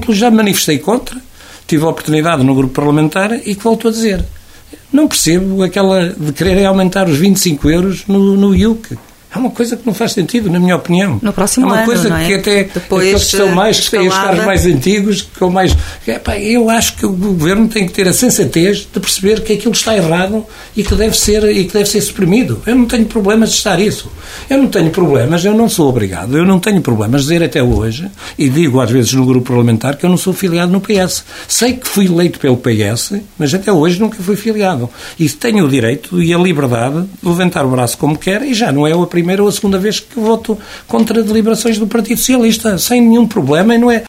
exemplo, já me manifestei contra, tive a oportunidade no grupo parlamentar e que volto a dizer. Não percebo aquela de quererem aumentar os 25 euros no IUC. É uma coisa que não faz sentido, na minha opinião. No próximo ano, é uma coisa não é? que até depois, aqueles que são mais, que têm os carros mais antigos, que são mais... eu acho que o Governo tem que ter a sensatez de perceber que aquilo está errado e que deve ser suprimido. Eu não tenho problemas de estar isso. Eu não tenho problemas, eu não sou obrigado, eu não tenho problemas de dizer até hoje, e digo às vezes no grupo parlamentar, que eu não sou filiado no PS. Sei que fui eleito pelo PS, mas até hoje nunca fui filiado. E tenho o direito e a liberdade de levantar o braço como quer, e já não é a primeira ou a segunda vez que voto contra deliberações do Partido Socialista, sem nenhum problema, e não é